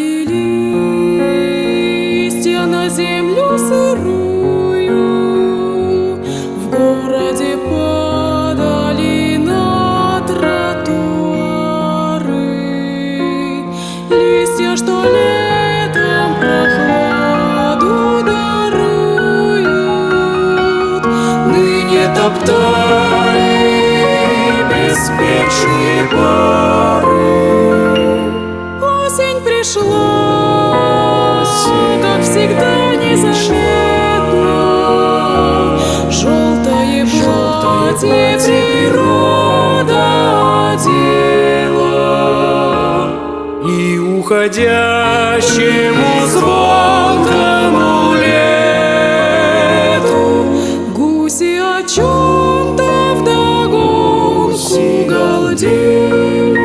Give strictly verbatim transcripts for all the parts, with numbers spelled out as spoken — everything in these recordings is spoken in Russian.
Падали листья на землю сырую, в городе падали на тротуары. Листья, что летом прохладу даруют, ныне топтали беспечные пары. Осень пришла, как всегда незаметно. Желтое платье природа одела, и уходящему звонкому лету гуси о чем-то вдогонку галдели.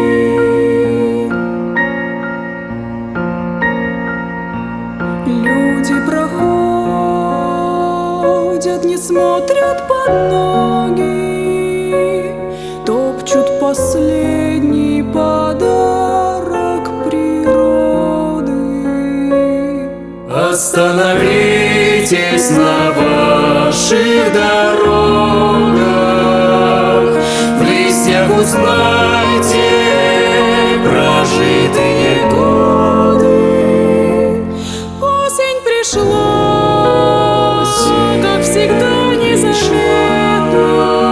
Люди проходят, не смотрят под ноги, топчут последний подарок природы. Остановитесь на ваших дорогах, в листьях узнайте прожитые годы. Осень пришла, как всегда незаметно.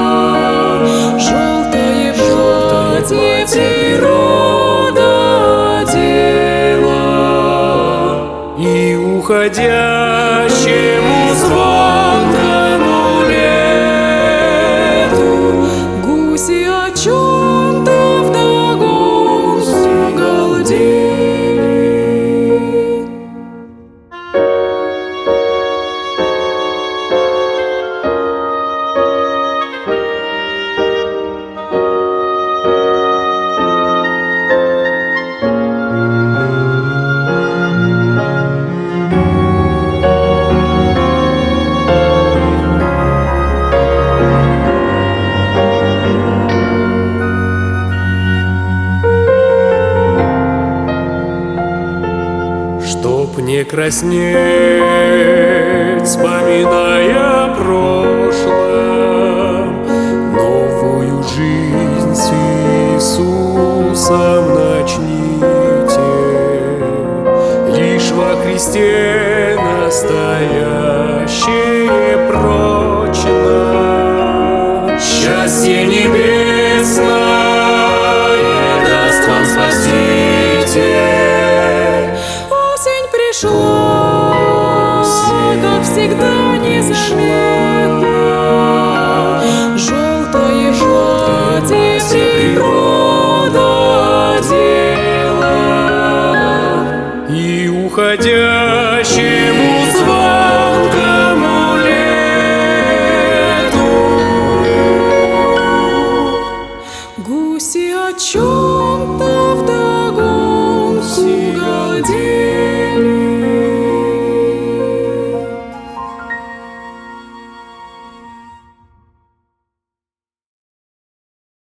Желтое платье природа одела, и уходящему звонкому лету гуси о чем-то вдогонку галдели. Чтоб не краснеть, вспоминая о прошлом, новую жизнь с Иисусом начните. Лишь во Христе настоящее прочно, счастье небесное даст вам Спаситель. Осень пришла, как всегда незаметно. Желтое платье природа одела, и уходящему звонкому лету гуси о чем-то вдогонку